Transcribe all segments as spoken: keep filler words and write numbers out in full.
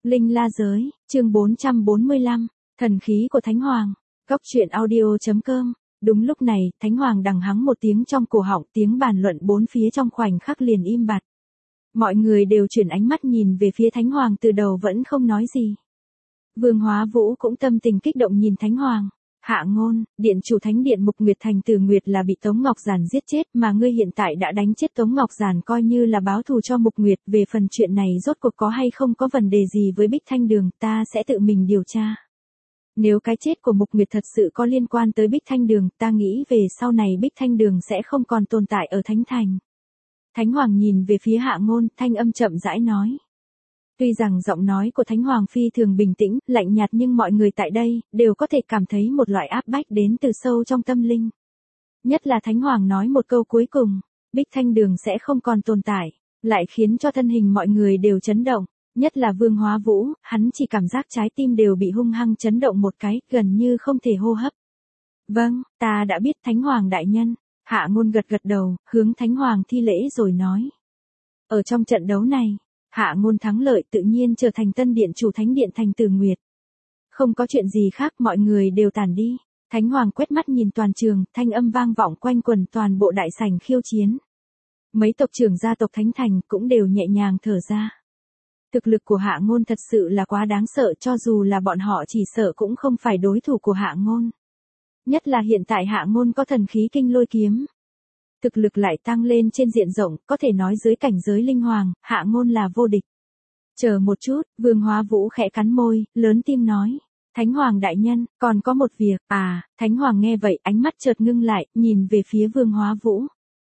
Linh La Giới, chương bốn trăm bốn mươi lăm, thần khí của Thánh Hoàng, góc truyện audio.com. Đúng lúc này, Thánh Hoàng đằng hắng một tiếng trong cổ họng, tiếng bàn luận bốn phía trong khoảnh khắc liền im bặt. Mọi người đều chuyển ánh mắt nhìn về phía Thánh Hoàng, từ đầu vẫn không nói gì. Vương Hóa Vũ cũng tâm tình kích động nhìn Thánh Hoàng. Hạ Ngôn, điện chủ Thánh điện Mục Nguyệt Thành Từ Nguyệt là bị Tống Ngọc Giản giết chết, mà ngươi hiện tại đã đánh chết Tống Ngọc Giản coi như là báo thù cho Mục Nguyệt. Về phần chuyện này rốt cuộc có hay không có vấn đề gì với Bích Thanh Đường, ta sẽ tự mình điều tra. Nếu cái chết của Mục Nguyệt thật sự có liên quan tới Bích Thanh Đường, ta nghĩ về sau này Bích Thanh Đường sẽ không còn tồn tại ở Thánh Thành. Thánh Hoàng nhìn về phía Hạ Ngôn, thanh âm chậm rãi nói. Tuy rằng giọng nói của Thánh Hoàng phi thường bình tĩnh, lạnh nhạt, nhưng mọi người tại đây đều có thể cảm thấy một loại áp bách đến từ sâu trong tâm linh. Nhất là Thánh Hoàng nói một câu cuối cùng, Bích Thanh Đường sẽ không còn tồn tại, lại khiến cho thân hình mọi người đều chấn động, nhất là Vương Hóa Vũ, hắn chỉ cảm giác trái tim đều bị hung hăng chấn động một cái, gần như không thể hô hấp. Vâng, ta đã biết Thánh Hoàng đại nhân. Hạ Ngôn gật gật đầu, hướng Thánh Hoàng thi lễ rồi nói. Ở trong trận đấu này, Hạ Ngôn thắng lợi tự nhiên trở thành tân điện chủ Thánh điện Thành Từ Nguyệt. Không có chuyện gì khác, mọi người đều tản đi. Thánh Hoàng quét mắt nhìn toàn trường, thanh âm vang vọng quanh quần toàn bộ đại sảnh khiêu chiến. Mấy tộc trưởng gia tộc Thánh Thành cũng đều nhẹ nhàng thở ra. Thực lực của Hạ Ngôn thật sự là quá đáng sợ, cho dù là bọn họ chỉ sợ cũng không phải đối thủ của Hạ Ngôn. Nhất là hiện tại Hạ Ngôn có thần khí Kinh Lôi Kiếm. Thực lực lại tăng lên trên diện rộng, có thể nói dưới cảnh giới linh hoàng, Hạ Ngôn là vô địch. Chờ một chút, Vương Hóa Vũ khẽ cắn môi, lớn tim nói. Thánh Hoàng đại nhân, còn có một việc. À, Thánh Hoàng nghe vậy, ánh mắt chợt ngưng lại, nhìn về phía Vương Hóa Vũ.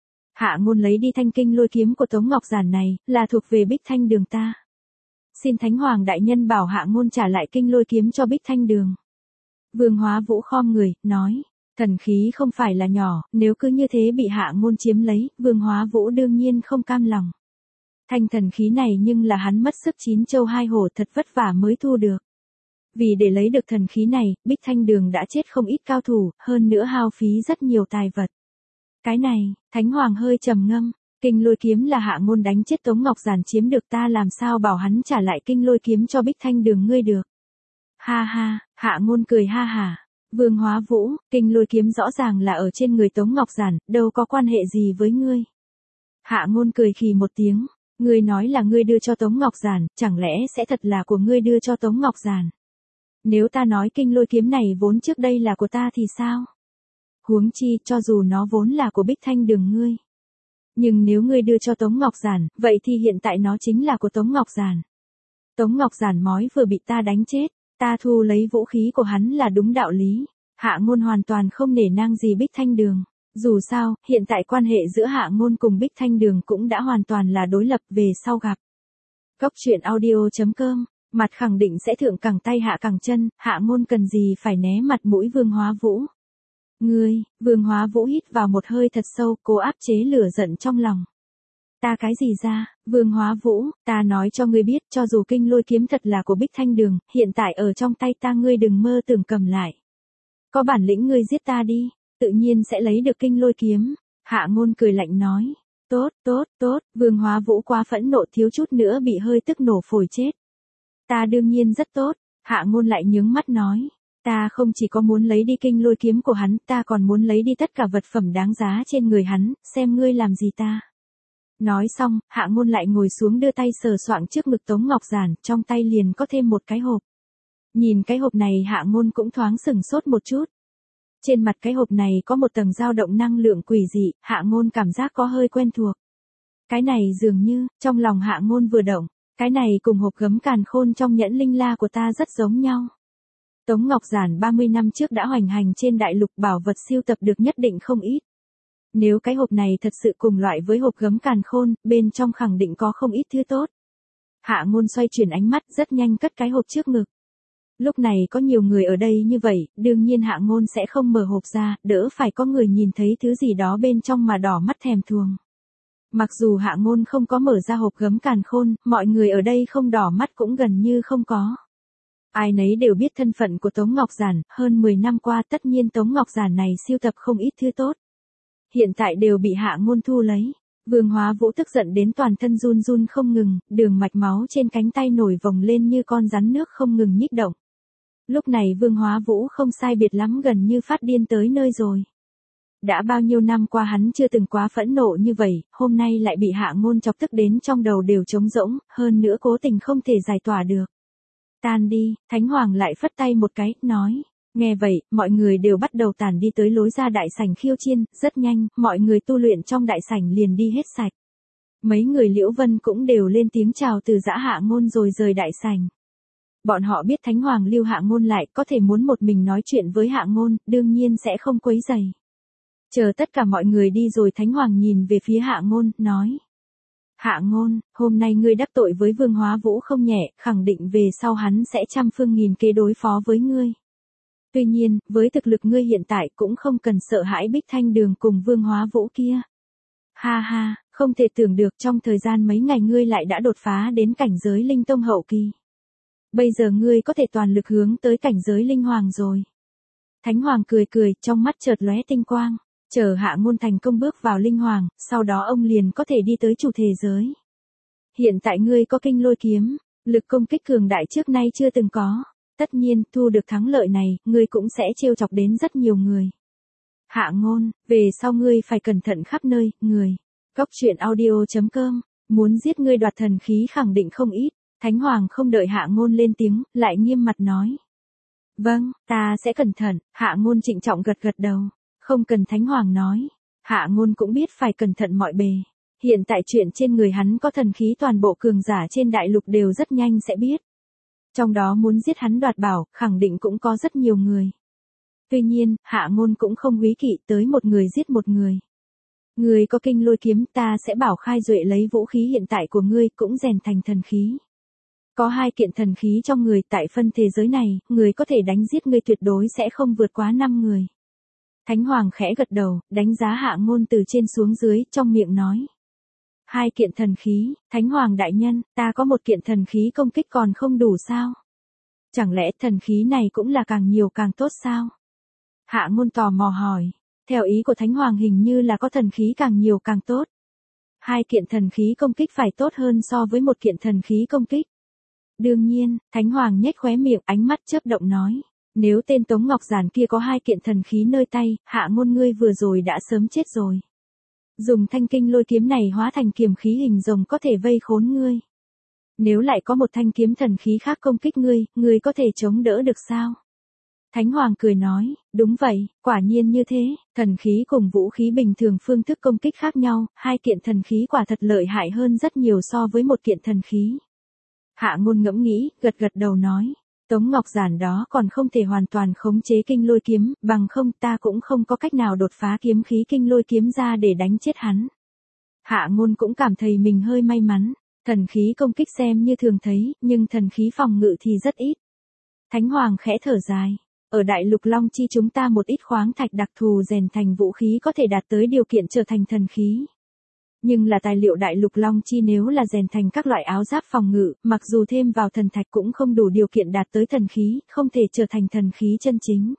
Hạ Ngôn lấy đi thanh Kinh Lôi Kiếm của Tống Ngọc Giản này, là thuộc về Bích Thanh Đường ta. Xin Thánh Hoàng đại nhân bảo Hạ Ngôn trả lại Kinh Lôi Kiếm cho Bích Thanh Đường. Vương Hóa Vũ khom người, nói. Thần khí không phải là nhỏ, nếu cứ như thế bị Hạ Ngôn chiếm lấy, Vương Hóa Vũ đương nhiên không cam lòng. Thanh thần khí này nhưng là hắn mất sức chín châu hai hổ thật vất vả mới thu được. Vì để lấy được thần khí này, Bích Thanh Đường đã chết không ít cao thủ, hơn nữa hao phí rất nhiều tài vật. Cái này, Thánh Hoàng hơi trầm ngâm, Kinh Lôi Kiếm là Hạ Ngôn đánh chết Tống Ngọc Giản chiếm được, ta làm sao bảo hắn trả lại Kinh Lôi Kiếm cho Bích Thanh Đường ngươi được. Ha ha, Hạ Ngôn cười ha hả. Vương Hóa Vũ, Kinh Lôi Kiếm rõ ràng là ở trên người Tống Ngọc Giản, đâu có quan hệ gì với ngươi. Hạ Ngôn cười khì một tiếng, ngươi nói là ngươi đưa cho Tống Ngọc Giản, chẳng lẽ sẽ thật là của ngươi đưa cho Tống Ngọc Giản? Nếu ta nói Kinh Lôi Kiếm này vốn trước đây là của ta thì sao? Huống chi, cho dù nó vốn là của Bích Thanh Đường ngươi. Nhưng nếu ngươi đưa cho Tống Ngọc Giản, vậy thì hiện tại nó chính là của Tống Ngọc Giản. Tống Ngọc Giản mói vừa bị ta đánh chết. Ta thu lấy vũ khí của hắn là đúng đạo lý. Hạ Ngôn hoàn toàn không nể nang gì Bích Thanh Đường. Dù sao, hiện tại quan hệ giữa Hạ Ngôn cùng Bích Thanh Đường cũng đã hoàn toàn là đối lập, về sau gặp. Góc truyện audio.com, mặt khẳng định sẽ thượng cẳng tay hạ cẳng chân, Hạ Ngôn cần gì phải né mặt mũi Vương Hóa Vũ. Ngươi, Vương Hóa Vũ hít vào một hơi thật sâu, cố áp chế lửa giận trong lòng. Ta cái gì ra, Vương Hóa Vũ, ta nói cho ngươi biết, cho dù Kinh Lôi Kiếm thật là của Bích Thanh Đường, hiện tại ở trong tay ta, ngươi đừng mơ tưởng cầm lại. Có bản lĩnh ngươi giết ta đi, tự nhiên sẽ lấy được Kinh Lôi Kiếm. Hạ Ngôn cười lạnh nói. Tốt, tốt, tốt, Vương Hóa Vũ quá phẫn nộ thiếu chút nữa bị hơi tức nổ phổi chết. Ta đương nhiên rất tốt, Hạ Ngôn lại nhướng mắt nói. Ta không chỉ có muốn lấy đi Kinh Lôi Kiếm của hắn, ta còn muốn lấy đi tất cả vật phẩm đáng giá trên người hắn, xem ngươi làm gì ta. Nói xong, Hạ Ngôn lại ngồi xuống đưa tay sờ soạng trước ngực Tống Ngọc Giản, trong tay liền có thêm một cái hộp. Nhìn cái hộp này Hạ Ngôn cũng thoáng sửng sốt một chút. Trên mặt cái hộp này có một tầng dao động năng lượng quỷ dị, Hạ Ngôn cảm giác có hơi quen thuộc. Cái này dường như, trong lòng Hạ Ngôn vừa động, cái này cùng hộp gấm càn khôn trong nhẫn linh la của ta rất giống nhau. Tống Ngọc Giản ba mươi năm trước đã hoành hành trên đại lục, bảo vật siêu tập được nhất định không ít. Nếu cái hộp này thật sự cùng loại với hộp gấm càn khôn, bên trong khẳng định có không ít thứ tốt. Hạ Ngôn xoay chuyển ánh mắt, rất nhanh cất cái hộp trước ngực. Lúc này có nhiều người ở đây như vậy, đương nhiên Hạ Ngôn sẽ không mở hộp ra, đỡ phải có người nhìn thấy thứ gì đó bên trong mà đỏ mắt thèm thuồng. Mặc dù Hạ Ngôn không có mở ra hộp gấm càn khôn, mọi người ở đây không đỏ mắt cũng gần như không có. Ai nấy đều biết thân phận của Tống Ngọc Giản, hơn mười năm qua tất nhiên Tống Ngọc Giản này siêu tập không ít thứ tốt. Hiện tại đều bị Hạ Ngôn thu lấy. Vương Hóa Vũ tức giận đến toàn thân run run không ngừng, đường mạch máu trên cánh tay nổi vòng lên như con rắn nước không ngừng nhích động. Lúc này Vương Hóa Vũ không sai biệt lắm gần như phát điên tới nơi rồi. Đã bao nhiêu năm qua hắn chưa từng quá phẫn nộ như vậy, hôm nay lại bị Hạ Ngôn chọc tức đến trong đầu đều trống rỗng, hơn nữa cố tình không thể giải tỏa được. Tan đi, Thánh Hoàng lại phất tay một cái, nói. Nghe vậy, mọi người đều bắt đầu tản đi tới lối ra đại sảnh khiêu chiên, rất nhanh, mọi người tu luyện trong đại sảnh liền đi hết sạch. Mấy người Liễu Vân cũng đều lên tiếng chào từ giã Hạ Ngôn rồi rời đại sảnh. Bọn họ biết Thánh Hoàng lưu Hạ Ngôn lại, có thể muốn một mình nói chuyện với Hạ Ngôn, đương nhiên sẽ không quấy rầy. Chờ tất cả mọi người đi rồi Thánh Hoàng nhìn về phía Hạ Ngôn, nói. Hạ Ngôn, hôm nay ngươi đắc tội với Vương Hóa Vũ không nhẹ, khẳng định về sau hắn sẽ trăm phương nghìn kế đối phó với ngươi. Tuy nhiên, với thực lực ngươi hiện tại cũng không cần sợ hãi Bích Thanh Đường cùng Vương Hóa Vũ kia. Ha ha, không thể tưởng được trong thời gian mấy ngày ngươi lại đã đột phá đến cảnh giới linh tông hậu kỳ. Bây giờ ngươi có thể toàn lực hướng tới cảnh giới linh hoàng rồi. Thánh Hoàng cười cười, trong mắt chợt lóe tinh quang. Chờ Hạ Ngôn thành công bước vào linh hoàng, sau đó ông liền có thể đi tới chủ thể giới. Hiện tại ngươi có kinh lôi kiếm, lực công kích cường đại trước nay chưa từng có. Tất nhiên, thu được thắng lợi này, ngươi cũng sẽ trêu chọc đến rất nhiều người. Hạ Ngôn, về sau ngươi phải cẩn thận khắp nơi, người. Góc truyện audio chấm com, muốn giết ngươi đoạt thần khí khẳng định không ít. Thánh Hoàng không đợi Hạ Ngôn lên tiếng, lại nghiêm mặt nói. Vâng, ta sẽ cẩn thận, Hạ Ngôn trịnh trọng gật gật đầu. Không cần Thánh Hoàng nói. Hạ Ngôn cũng biết phải cẩn thận mọi bề. Hiện tại chuyện trên người hắn có thần khí toàn bộ cường giả trên đại lục đều rất nhanh sẽ biết. Trong đó muốn giết hắn đoạt bảo, khẳng định cũng có rất nhiều người. Tuy nhiên, Hạ Ngôn cũng không quý kỵ tới một người giết một người. Người có kinh lôi kiếm ta sẽ bảo Khai Duệ lấy vũ khí hiện tại của ngươi cũng rèn thành thần khí. Có hai kiện thần khí trong người tại phân thế giới này, người có thể đánh giết ngươi tuyệt đối sẽ không vượt quá năm người. Thánh Hoàng khẽ gật đầu, đánh giá Hạ Ngôn từ trên xuống dưới, trong miệng nói. Hai kiện thần khí, Thánh Hoàng đại nhân, ta có một kiện thần khí công kích còn không đủ sao? Chẳng lẽ thần khí này cũng là càng nhiều càng tốt sao? Hạ Ngôn tò mò hỏi, theo ý của Thánh Hoàng hình như là có thần khí càng nhiều càng tốt. Hai kiện thần khí công kích phải tốt hơn so với một kiện thần khí công kích. Đương nhiên, Thánh Hoàng nhếch khóe miệng, ánh mắt chớp động nói. Nếu tên Tống Ngọc Giản kia có hai kiện thần khí nơi tay, Hạ Ngôn ngươi vừa rồi đã sớm chết rồi. Dùng thanh kinh lôi kiếm này hóa thành kiềm khí hình rồng có thể vây khốn ngươi. Nếu lại có một thanh kiếm thần khí khác công kích ngươi, ngươi có thể chống đỡ được sao? Thánh Hoàng cười nói, đúng vậy, quả nhiên như thế, thần khí cùng vũ khí bình thường phương thức công kích khác nhau, hai kiện thần khí quả thật lợi hại hơn rất nhiều so với một kiện thần khí. Hạ Ngôn ngẫm nghĩ, gật gật đầu nói. Tống Ngọc Giản đó còn không thể hoàn toàn khống chế kinh lôi kiếm, bằng không ta cũng không có cách nào đột phá kiếm khí kinh lôi kiếm ra để đánh chết hắn. Hạ Ngôn cũng cảm thấy mình hơi may mắn, thần khí công kích xem như thường thấy, nhưng thần khí phòng ngự thì rất ít. Thánh Hoàng khẽ thở dài, ở Đại Lục Long Chi chúng ta một ít khoáng thạch đặc thù rèn thành vũ khí có thể đạt tới điều kiện trở thành thần khí. Nhưng là tài liệu Đại Lục Long Chi nếu là rèn thành các loại áo giáp phòng ngự, mặc dù thêm vào thần thạch cũng không đủ điều kiện đạt tới thần khí, không thể trở thành thần khí chân chính.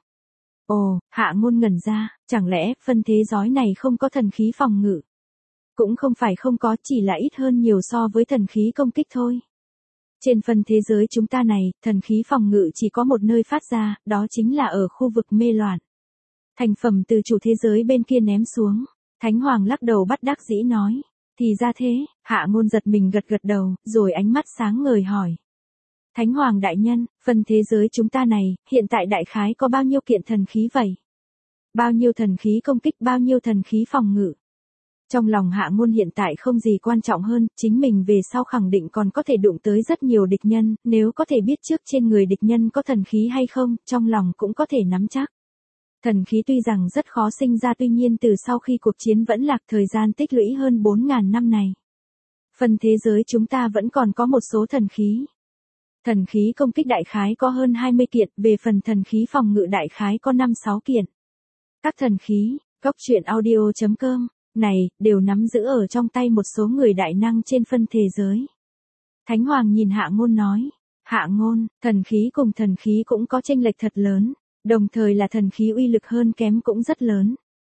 Ồ, Hạ Ngôn ngẩn ra, chẳng lẽ phân thế giới này không có thần khí phòng ngự? Cũng không phải không có, chỉ là ít hơn nhiều so với thần khí công kích thôi. Trên phân thế giới chúng ta này, thần khí phòng ngự chỉ có một nơi phát ra, đó chính là ở khu vực mê loạn. Thành phẩm từ chủ thế giới bên kia ném xuống. Thánh Hoàng lắc đầu bất đắc dĩ nói, thì ra thế, Hạ Ngôn giật mình gật gật đầu, rồi ánh mắt sáng ngời hỏi. Thánh Hoàng đại nhân, phân thế giới chúng ta này, hiện tại đại khái có bao nhiêu kiện thần khí vậy? Bao nhiêu thần khí công kích, bao nhiêu thần khí phòng ngự? Trong lòng Hạ Ngôn hiện tại không gì quan trọng hơn, chính mình về sau khẳng định còn có thể đụng tới rất nhiều địch nhân, nếu có thể biết trước trên người địch nhân có thần khí hay không, trong lòng cũng có thể nắm chắc. Thần khí tuy rằng rất khó sinh ra tuy nhiên từ sau khi cuộc chiến vẫn lạc thời gian tích lũy hơn bốn nghìn năm này. Phần thế giới chúng ta vẫn còn có một số thần khí. Thần khí công kích đại khái có hơn hai mươi kiện, về phần thần khí phòng ngự đại khái có năm sáu kiện. Các thần khí, góc truyện audio chấm com, này, đều nắm giữ ở trong tay một số người đại năng trên phân thế giới. Thánh Hoàng nhìn Hạ Ngôn nói, Hạ Ngôn, thần khí cùng thần khí cũng có chênh lệch thật lớn. Đồng thời là thần khí uy lực hơn kém cũng rất lớn.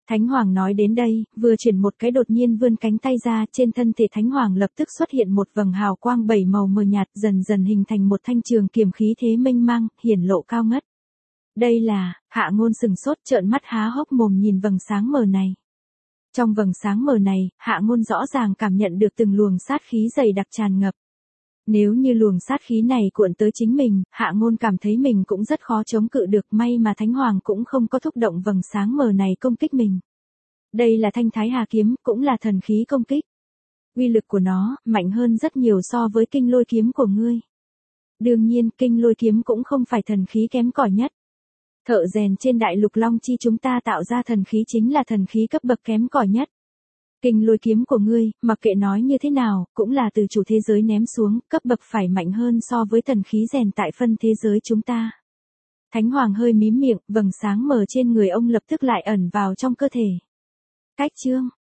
Thánh Hoàng nói đến đây, vừa chuyển một cái đột nhiên vươn cánh tay ra, trên thân thể Thánh Hoàng lập tức xuất hiện một vầng hào quang bảy màu mờ nhạt, dần dần hình thành một thanh trường kiếm khí thế mênh mang, hiển lộ cao ngất. Đây là, Hạ Ngôn sừng sốt trợn mắt há hốc mồm nhìn vầng sáng mờ này. Trong vầng sáng mờ này, Hạ Ngôn rõ ràng cảm nhận được từng luồng sát khí dày đặc tràn ngập. Nếu như luồng sát khí này cuộn tới chính mình, Hạ Ngôn cảm thấy mình cũng rất khó chống cự được, may mà Thánh Hoàng cũng không có thúc động vầng sáng mờ này công kích mình. Đây là Thanh Thái Hà kiếm, cũng là thần khí công kích. Uy lực của nó, mạnh hơn rất nhiều so với kinh lôi kiếm của ngươi. Đương nhiên, kinh lôi kiếm cũng không phải thần khí kém cỏi nhất. Thợ rèn trên đại lục Long Chi chúng ta tạo ra thần khí chính là thần khí cấp bậc kém cỏi nhất. Kinh lôi kiếm của ngươi, mặc kệ nói như thế nào, cũng là từ chủ thế giới ném xuống, cấp bậc phải mạnh hơn so với thần khí rèn tại phân thế giới chúng ta. Thánh Hoàng hơi mím miệng, vầng sáng mờ trên người ông lập tức lại ẩn vào trong cơ thể. Cách chương